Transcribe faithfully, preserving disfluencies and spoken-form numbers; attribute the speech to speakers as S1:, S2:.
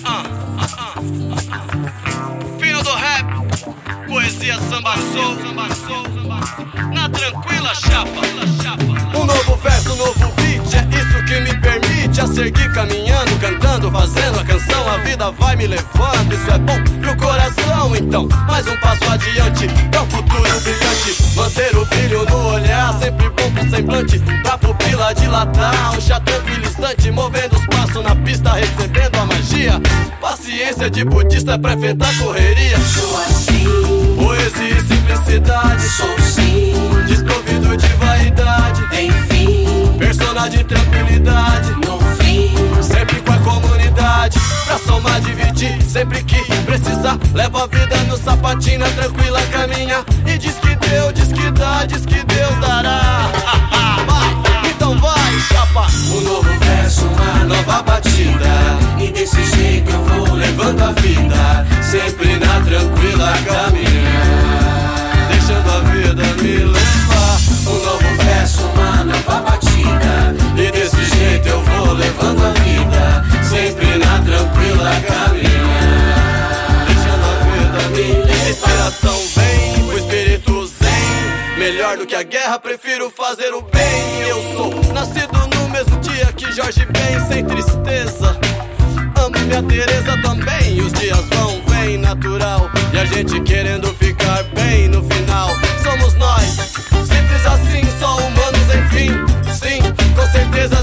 S1: Fino do rap, poesia samba soul, na tranquila chapa. Um novo verso, um novo beat, é isso que me permite a seguir caminhando, cantando, fazendo a canção. A vida vai me levando, isso é bom pro coração. Então, mais um passo adiante, é um futuro brilhante. Manter o brilho no olhar, sempre bom pro semblante, pra pupila dilatar. Um chá tranquilizante, movendo os passos na pista, recebendo a magia. Paciência de budista é pra enfrentar a correria.
S2: Sou assim,
S1: poesia e simplicidade,
S2: sou sim,
S1: desprovido de vaidade,
S2: enfim,
S1: persona de tranquilidade,
S2: no fim,
S1: sempre com a comunidade, pra somar, dividir, sempre que precisar. Leva a vida no sapatinho, na tranquila caminha, e diz que Deus, diz que dá, diz que Deus dará. Vai, então vai, chapa.
S2: um novo verso, uma nova batida, e desse jeito eu vou levando a vida, sempre na tranquila caminhar,
S1: deixando a vida me levar.
S2: um novo verso, uma nova batida,
S1: E desse jeito eu vou levando a vida,
S2: sempre na tranquila caminhar,
S1: deixando a vida me
S2: me
S1: levar.
S2: levar.
S1: Inspiração vem, o espírito zen. Melhor do que a guerra, prefiro fazer o bem. Eu sou nascido no mesmo dia que Jorge Ben, sem tristeza. Amo minha Teresa também. Os dias vão, vem, natural, e a gente querendo ficar bem no final. Somos nós, simples assim, só humanos, enfim. Sim, com certeza